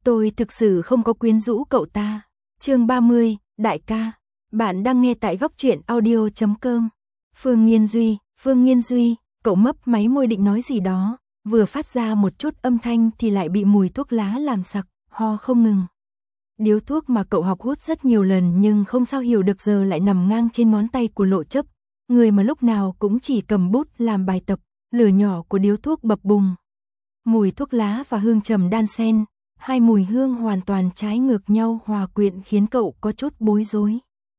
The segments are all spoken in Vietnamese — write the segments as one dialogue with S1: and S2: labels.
S1: Tôi thực sự không có quyến rũ cậu ta. Chương 30, đại ca. Bạn đang nghe tại góc truyện audio.com. Phương Nghiên Duy, cậu mấp máy môi định nói gì đó, vừa phát ra một chút âm thanh thì lại bị mùi thuốc lá làm sặc, ho không ngừng. Điếu thuốc mà cậu học hút rất nhiều lần nhưng không sao hiểu được giờ lại nằm ngang trên ngón tay của Lộ Chấp, người mà lúc nào cũng chỉ cầm bút làm bài tập, lửa nhỏ của điếu thuốc bập bùng. Mùi thuốc lá và hương trầm đan xen, hai mùi hương hoàn toàn trái ngược nhau hòa quyện khiến cậu có chút bối rối.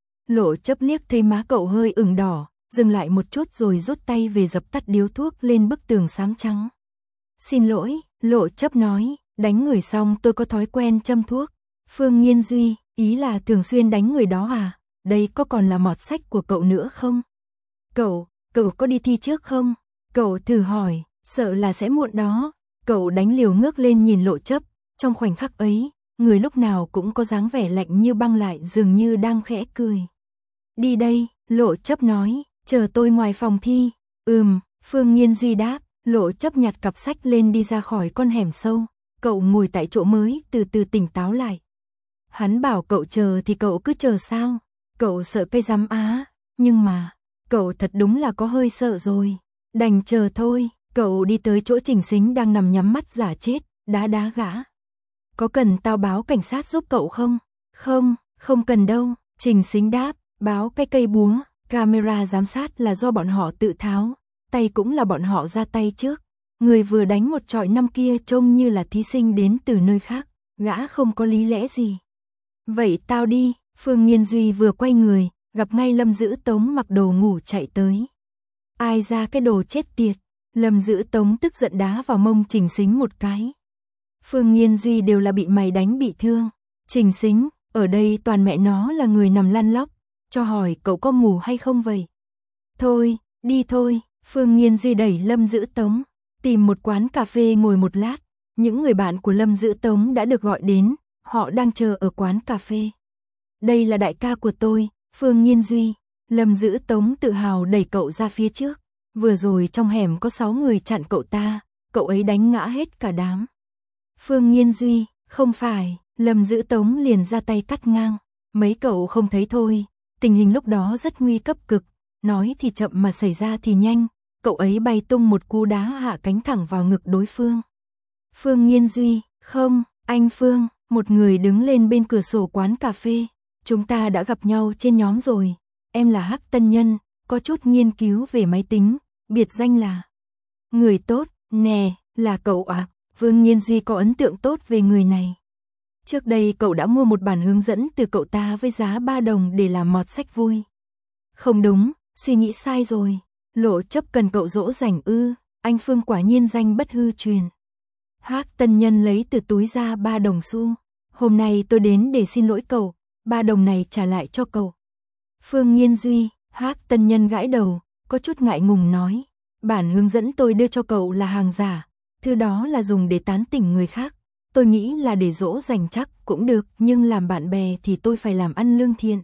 S1: Lộ Chấp liếc thấy má cậu hơi ửng đỏ, dừng lại một chút rồi rút tay về dập tắt điếu thuốc lên bức tường xám trắng. Xin lỗi, Lộ Chấp nói, đánh người xong tôi có thói quen châm thuốc. Phương Nghiên Duy, ý là thường xuyên đánh người đó à? Đây có còn là mọt sách của cậu nữa không? Cậu có đi thi trước không? Cậu thử hỏi, sợ là sẽ muộn đó. Cậu đánh liều ngước lên nhìn Lộ Chấp, trong khoảnh khắc ấy, người lúc nào cũng có dáng vẻ lạnh như băng lại dường như đang khẽ cười. Đi đây, Lộ Chấp nói, chờ tôi ngoài phòng thi. Phương Nghiên Duy đáp, Lộ Chấp nhặt cặp sách lên đi ra khỏi con hẻm sâu. Cậu ngồi tại chỗ mới từ từ tỉnh táo lại. Hắn bảo cậu chờ thì cậu cứ chờ sao? Cậu sợ cây rắm á, nhưng mà, cậu thật đúng là có hơi sợ rồi. Đành chờ thôi. Cậu đi tới chỗ Trình Sính đang nằm nhắm mắt giả chết, đá gã. Có cần tao báo cảnh sát giúp cậu không? Không cần đâu, Trình Sính đáp, báo cái cây búa, camera giám sát là do bọn họ tự tháo, tay cũng là bọn họ ra tay trước. Người vừa đánh một trọi năm kia trông như là thí sinh đến từ nơi khác, gã không có lý lẽ gì. Vậy tao đi, Phương Nghiên Duy vừa quay người, gặp ngay Lâm Dữ Tống mặc đồ ngủ chạy tới. Ai ra cái đồ chết tiệt. Lâm Dữ Tống tức giận đá vào mông Trình Sính một cái. Phương Nghiên Duy đều là bị mày đánh bị thương. Trình Sính, ở đây toàn mẹ nó là người nằm lăn lóc, cho hỏi cậu có ngủ hay không vậy? Thôi, đi thôi, Phương Nghiên Duy đẩy Lâm Dữ Tống, tìm một quán cà phê ngồi một lát. Những người bạn của Lâm Dữ Tống đã được gọi đến, họ đang chờ ở quán cà phê. Đây là đại ca của tôi, Phương Nghiên Duy. Lâm Dữ Tống tự hào đẩy cậu ra phía trước. Vừa rồi trong hẻm có 6 người chặn cậu ta, cậu ấy đánh ngã hết cả đám. Phương Nghiên Duy, không phải, Lâm Dữ Tống liền ra tay cắt ngang. Mấy cậu không thấy thôi, tình hình lúc đó rất nguy cấp cực, nói thì chậm mà xảy ra thì nhanh, cậu ấy bay tung một cú đá hạ cánh thẳng vào ngực đối phương. Phương Nghiên Duy, không, anh Phương, một người đứng lên bên cửa sổ quán cà phê, chúng ta đã gặp nhau trên nhóm rồi, em là Hắc Tân Nhân. Có chút nghiên cứu về máy tính, biệt danh là người tốt, nè, là cậu à? Phương Nghiên Duy có ấn tượng tốt về người này. Trước đây cậu đã mua một bản hướng dẫn từ cậu ta với giá 3 đồng để làm mọt sách vui. Không đúng, suy nghĩ sai rồi. Lộ Chấp cần cậu dỗ dành ư? Anh Phương quả nhiên danh bất hư truyền. Hắc Tân Nhân lấy từ túi ra 3 đồng xu. Hôm nay tôi đến để xin lỗi cậu, 3 đồng này trả lại cho cậu. Phương Nghiên Duy, Hắc Tân Nhân gãi đầu, có chút ngại ngùng nói, bản hướng dẫn tôi đưa cho cậu là hàng giả, thứ đó là dùng để tán tỉnh người khác, tôi nghĩ là để dỗ dành chắc cũng được, nhưng làm bạn bè thì tôi phải làm ăn lương thiện.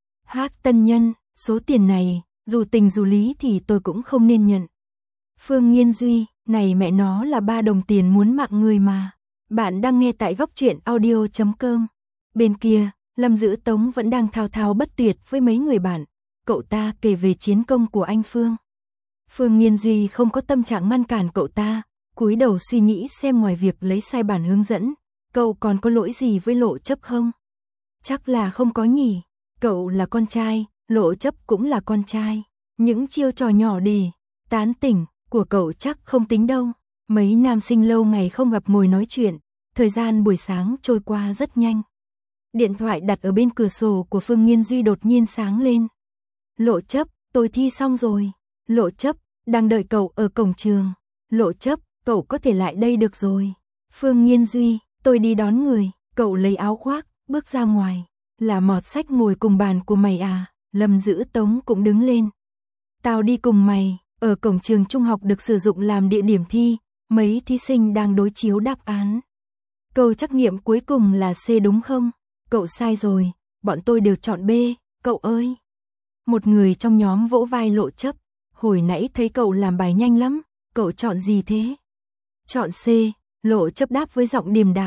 S1: Hắc Tân Nhân, số tiền này, dù tình dù lý thì tôi cũng không nên nhận. Phương Nghiên Duy, này mẹ nó là 3 đồng tiền muốn mạng người mà. Bạn đang nghe tại góc truyện audio.com. Bên kia, Lâm Dữ Tống vẫn đang thao thao bất tuyệt với mấy người bạn. Cậu ta kể về chiến công của anh Phương. Phương Nghiên Duy không có tâm trạng ngăn cản cậu ta, cúi đầu suy nghĩ xem ngoài việc lấy sai bản hướng dẫn, cậu còn có lỗi gì với Lộ Chấp không? Chắc là không có nhỉ, cậu là con trai, Lộ Chấp cũng là con trai. Những chiêu trò nhỏ để tán tỉnh của cậu chắc không tính đâu. Mấy nam sinh lâu ngày không gặp ngồi nói chuyện, thời gian buổi sáng trôi qua rất nhanh. Điện thoại đặt ở bên cửa sổ của Phương Nghiên Duy đột nhiên sáng lên. Lộ Chấp, tôi thi xong rồi. Lộ Chấp, đang đợi cậu ở cổng trường. Lộ Chấp, cậu có thể lại đây được rồi. Phương Nghiên Duy, tôi đi đón người. Cậu lấy áo khoác, bước ra ngoài. Là mọt sách ngồi cùng bàn của mày à? Lâm Dữ Tống cũng đứng lên. Tao đi cùng mày. Ở cổng trường trung học được sử dụng làm địa điểm thi, mấy thí sinh đang đối chiếu đáp án. Câu trắc nghiệm cuối cùng là C đúng không? Cậu sai rồi, bọn tôi đều chọn B, cậu ơi. Một người trong nhóm vỗ vai Lộ Chấp, hồi nãy thấy cậu làm bài nhanh lắm, cậu chọn gì thế? Chọn C, Lộ Chấp đáp với giọng điềm đạm.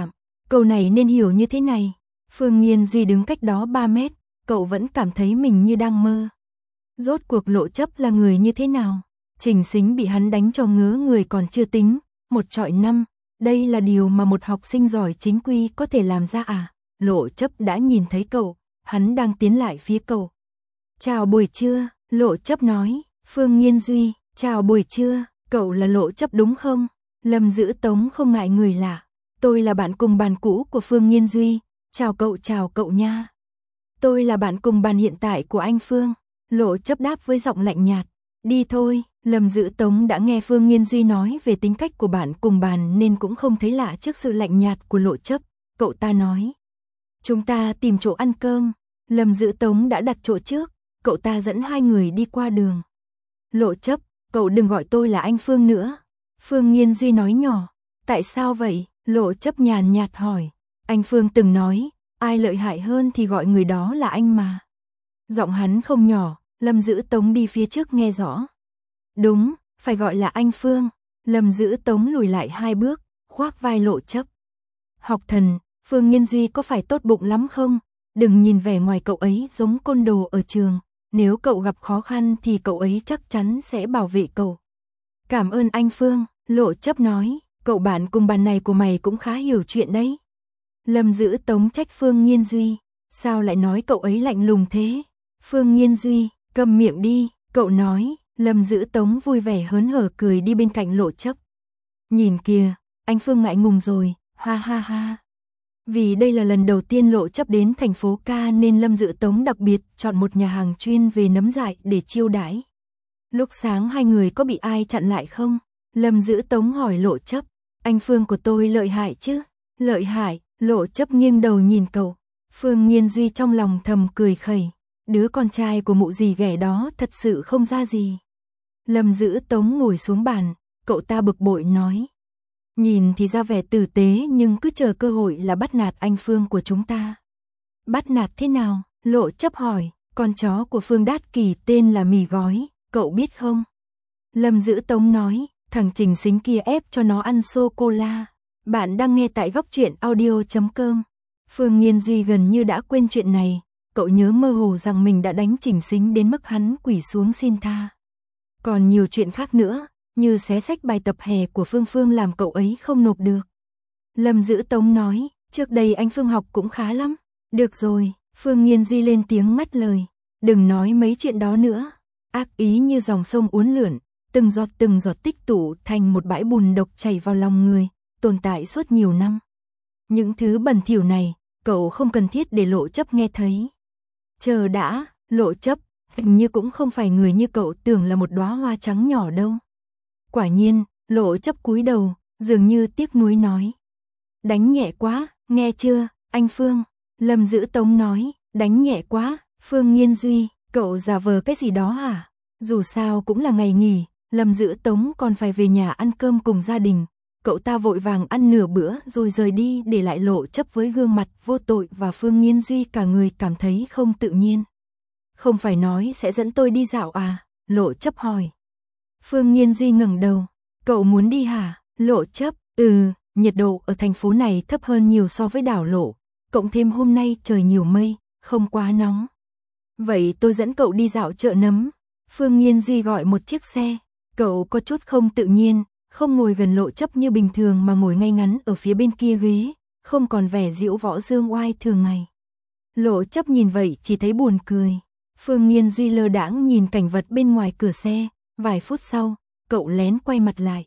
S1: Câu này nên hiểu như thế này. Phương Nghiên Duy đứng cách đó 3 mét, cậu vẫn cảm thấy mình như đang mơ. Rốt cuộc Lộ Chấp là người như thế nào? Trình Sính bị hắn đánh cho ngớ người còn chưa tính, 1-5, đây là điều mà một học sinh giỏi chính quy có thể làm ra à? Lộ Chấp đã nhìn thấy cậu, hắn đang tiến lại phía cậu. Chào buổi trưa, Lộ Chấp nói. Phương Nghiên Duy, chào buổi trưa, cậu là Lộ Chấp đúng không? Lâm Dữ Tống không ngại người lạ. Tôi là bạn cùng bàn cũ của Phương Nghiên Duy, chào cậu nha. Tôi là bạn cùng bàn hiện tại của anh Phương. Lộ Chấp đáp với giọng lạnh nhạt. Đi thôi, Lâm Dữ Tống đã nghe Phương Nghiên Duy nói về tính cách của bạn cùng bàn nên cũng không thấy lạ trước sự lạnh nhạt của Lộ Chấp. Cậu ta nói. Chúng ta tìm chỗ ăn cơm. Lâm Dữ Tống đã đặt chỗ trước, cậu ta dẫn hai người đi qua đường. Lộ Chấp, cậu đừng gọi tôi là anh Phương nữa. Phương Nghiên Duy nói nhỏ. Tại sao vậy? Lộ Chấp nhàn nhạt hỏi. Anh Phương từng nói, ai lợi hại hơn thì gọi người đó là anh mà. Giọng hắn không nhỏ, Lâm Dữ Tống đi phía trước nghe rõ. Đúng, phải gọi là anh Phương. Lâm Dữ Tống lùi lại 2 bước, khoác vai Lộ Chấp. Học thần, Phương Nghiên Duy có phải tốt bụng lắm không? Đừng nhìn vẻ ngoài cậu ấy giống côn đồ ở trường. Nếu cậu gặp khó khăn thì cậu ấy chắc chắn sẽ bảo vệ cậu. Cảm ơn anh Phương, Lộ Chấp nói. Cậu bạn cùng bàn này của mày cũng khá hiểu chuyện đấy. Lâm Dữ Tống trách Phương Nghiên Duy. Sao lại nói cậu ấy lạnh lùng thế? Phương Nghiên Duy, cầm miệng đi, cậu nói. Lâm Dữ Tống vui vẻ hớn hở cười đi bên cạnh Lộ Chấp. Nhìn kìa, anh Phương ngại ngùng rồi, ha ha ha. Vì đây là lần đầu tiên Lộ Chấp đến thành phố Ca nên Lâm Dữ Tống đặc biệt chọn một nhà hàng chuyên về nấm dại để chiêu đãi. Lúc sáng hai người có bị ai chặn lại không? Lâm Dữ Tống hỏi Lộ Chấp. Anh Phương của tôi lợi hại chứ? Lợi hại, Lộ Chấp nghiêng đầu nhìn cậu. Phương Nghiên Duy trong lòng thầm cười khẩy. Đứa con trai của mụ dì ghẻ đó thật sự không ra gì. Lâm Dữ Tống ngồi xuống bàn, cậu ta bực bội nói. Nhìn thì ra vẻ tử tế nhưng cứ chờ cơ hội là bắt nạt anh Phương của chúng ta. Bắt nạt thế nào? Lộ Chấp hỏi. Con chó của Phương Đát Kỳ tên là Mì Gói, cậu biết không? Lâm Dữ Tống nói. Thằng Trình Sính kia ép cho nó ăn sô-cô-la. Bạn đang nghe tại góc truyện audio.com. Phương Nghiên Duy gần như đã quên chuyện này. Cậu nhớ mơ hồ rằng mình đã đánh Trình Sính đến mức hắn quỳ xuống xin tha. Còn nhiều chuyện khác nữa, như xé xách bài tập hè của Phương Phương làm cậu ấy không nộp được. Lâm Dữ Tống nói, trước đây anh Phương học cũng khá lắm. Được rồi, Phương Nghiên Duy lên tiếng ngắt lời. Đừng nói mấy chuyện đó nữa. Ác ý như dòng sông uốn lượn, từng giọt tích tụ thành một bãi bùn độc chảy vào lòng người, tồn tại suốt nhiều năm. Những thứ bẩn thỉu này, cậu không cần thiết để Lộ Chấp nghe thấy. Chờ đã, Lộ Chấp, hình như cũng không phải người như cậu tưởng là một đóa hoa trắng nhỏ đâu. Quả nhiên, Lộ Chấp cúi đầu, dường như tiếc nuối nói. Đánh nhẹ quá, nghe chưa, anh Phương? Lâm Dữ Tống nói, đánh nhẹ quá, Phương Nghiên Duy, cậu giả vờ cái gì đó hả? Dù sao cũng là ngày nghỉ, Lâm Dữ Tống còn phải về nhà ăn cơm cùng gia đình. Cậu ta vội vàng ăn nửa bữa rồi rời đi để lại Lộ Chấp với gương mặt vô tội và Phương Nghiên Duy cả người cảm thấy không tự nhiên. Không phải nói sẽ dẫn tôi đi dạo à? Lộ Chấp hỏi. Phương Nghiên Duy ngẩng đầu. Cậu muốn đi hả? Lộ Chấp, nhiệt độ ở thành phố này thấp hơn nhiều so với đảo Lộ. Cộng thêm hôm nay trời nhiều mây, không quá nóng. Vậy tôi dẫn cậu đi dạo chợ nấm. Phương Nghiên Duy gọi một chiếc xe. Cậu có chút không tự nhiên, không ngồi gần Lộ Chấp như bình thường mà ngồi ngay ngắn ở phía bên kia ghế, không còn vẻ diễu võ dương oai thường ngày. Lộ Chấp nhìn vậy chỉ thấy buồn cười. Phương Nghiên Duy lơ đãng nhìn cảnh vật bên ngoài cửa xe, vài phút sau, cậu lén quay mặt lại.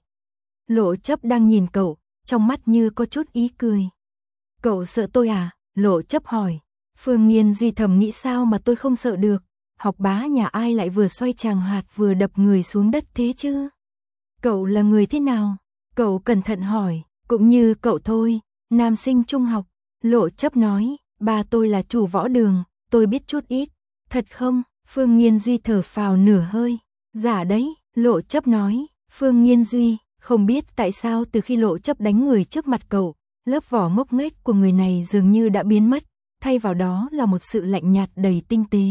S1: Lộ Chấp đang nhìn cậu, trong mắt như có chút ý cười. Cậu sợ tôi à? Lộ Chấp hỏi. Phương Nghiên Duy thầm nghĩ sao mà tôi không sợ được. Học bá nhà ai lại vừa xoay tràng hạt vừa đập người xuống đất thế chứ? Cậu là người thế nào? Cậu cẩn thận hỏi. Cũng như cậu thôi, nam sinh trung học. Lộ Chấp nói, ba tôi là chủ võ đường, tôi biết chút ít. Thật không? Phương Nghiên Duy thở phào nửa hơi. Giả đấy, Lộ Chấp nói. Phương Nghiên Duy, không biết tại sao từ khi Lộ Chấp đánh người trước mặt cậu, lớp vỏ ngốc nghếch của người này dường như đã biến mất, thay vào đó là một sự lạnh nhạt đầy tinh tế.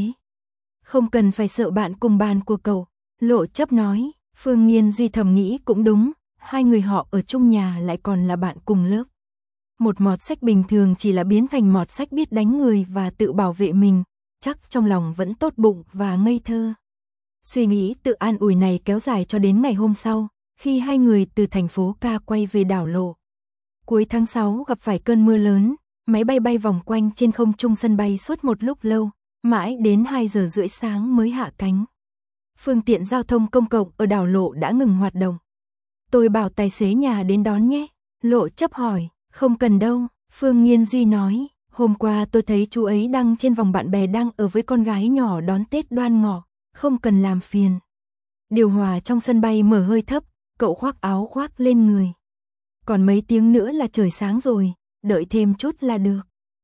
S1: Không cần phải sợ bạn cùng bàn của cậu, Lộ Chấp nói. Phương Nghiên Duy thầm nghĩ cũng đúng, hai người họ ở chung nhà lại còn là bạn cùng lớp. Một mọt sách bình thường chỉ là biến thành mọt sách biết đánh người và tự bảo vệ mình, chắc trong lòng vẫn tốt bụng và ngây thơ. Suy nghĩ tự an ủi này kéo dài cho đến ngày hôm sau, khi hai người từ thành phố Ca quay về đảo Lộ. Cuối tháng 6 gặp phải cơn mưa lớn, máy bay bay vòng quanh trên không trung sân bay suốt một lúc lâu, mãi đến 2 giờ rưỡi sáng mới hạ cánh. Phương tiện giao thông công cộng ở đảo Lộ đã ngừng hoạt động. Tôi bảo tài xế nhà đến đón nhé. Lộ Chấp hỏi, không cần đâu, Phương Nghiên Duy nói, hôm qua tôi thấy chú ấy đăng trên vòng bạn bè đang ở với con gái nhỏ đón Tết Đoan Ngọ, không cần làm phiền. Điều hòa trong sân bay mở hơi thấp, cậu khoác áo khoác lên người. Còn mấy tiếng nữa là trời sáng rồi, đợi thêm chút là được.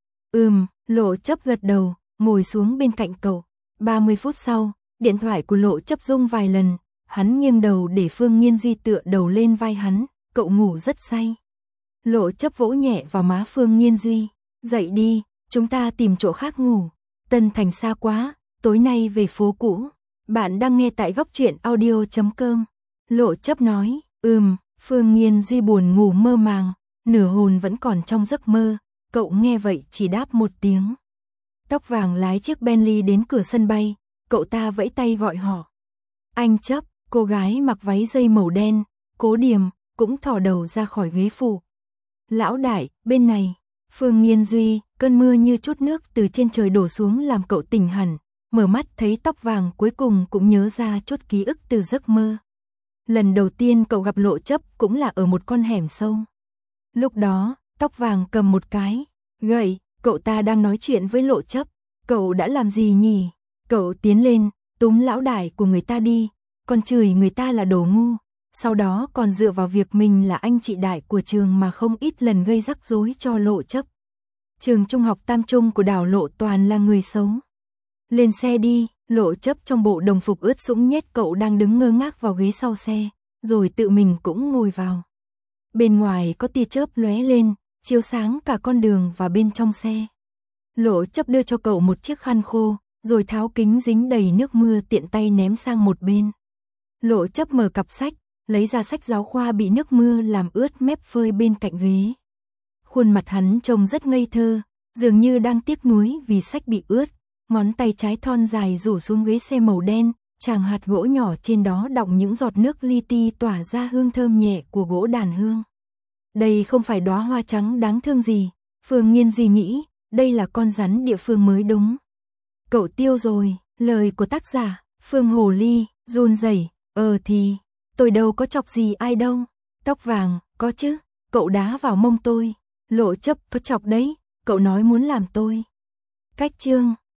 S1: Lộ Chấp gật đầu, ngồi xuống bên cạnh cậu. 30 phút sau, điện thoại của Lộ Chấp rung vài lần, hắn nghiêng đầu để Phương Nghiên Duy tựa đầu lên vai hắn, cậu ngủ rất say. Lộ Chấp vỗ nhẹ vào má Phương Nghiên Duy, dậy đi, chúng ta tìm chỗ khác ngủ. Tân Thành xa quá, tối nay về phố cũ. Bạn đang nghe tại góc truyện audio.com. Lộ Chấp nói, Phương Nghiên Duy buồn ngủ mơ màng, nửa hồn vẫn còn trong giấc mơ, cậu nghe vậy chỉ đáp một tiếng. Tóc vàng lái chiếc Bentley đến cửa sân bay, cậu ta vẫy tay gọi họ. Anh Chấp, cô gái mặc váy dây màu đen, Cố Điềm, cũng thò đầu ra khỏi ghế phụ. Lão đại, bên này. Phương Nghiên Duy, cơn mưa như chút nước từ trên trời đổ xuống làm cậu tỉnh hẳn, mở mắt thấy tóc vàng cuối cùng cũng nhớ ra chút ký ức từ giấc mơ. Lần đầu tiên cậu gặp Lộ Chấp cũng là ở một con hẻm sâu. Lúc đó, tóc vàng cầm một cái gậy, cậu ta đang nói chuyện với Lộ Chấp. Cậu đã làm gì nhỉ? Cậu tiến lên, túm lão đại của người ta đi, còn chửi người ta là đồ ngu. Sau đó còn dựa vào việc mình là anh chị đại của trường mà không ít lần gây rắc rối cho Lộ Chấp. Trường trung học Tam Trung của đảo Lộ toàn là người xấu. Lên xe đi, Lộ Chấp trong bộ đồng phục ướt sũng nhét cậu đang đứng ngơ ngác vào ghế sau xe, rồi tự mình cũng ngồi vào. Bên ngoài có tia chớp lóe lên, chiếu sáng cả con đường và bên trong xe. Lộ Chấp đưa cho cậu một chiếc khăn khô, rồi tháo kính dính đầy nước mưa tiện tay ném sang một bên. Lộ Chấp mở cặp sách, lấy ra sách giáo khoa bị nước mưa làm ướt mép phơi bên cạnh ghế. Khuôn mặt hắn trông rất ngây thơ, dường như đang tiếc nuối vì sách bị ướt. Ngón tay trái thon dài rủ xuống ghế xe màu đen, chàng hạt gỗ nhỏ trên đó đọng những giọt nước li ti tỏa ra hương thơm nhẹ của gỗ đàn hương. Đây không phải đóa hoa trắng đáng thương gì, Phương Nghiên Duy nghĩ, đây là con rắn địa phương mới đúng. Cậu tiêu rồi, lời của tác giả, Phương Hồ Ly, run rẩy, thì, tôi đâu có chọc gì ai đâu. Tóc vàng, có chứ, cậu đá vào mông tôi. Lộ Chấp, có chọc đấy, cậu nói muốn làm tôi. Cách chương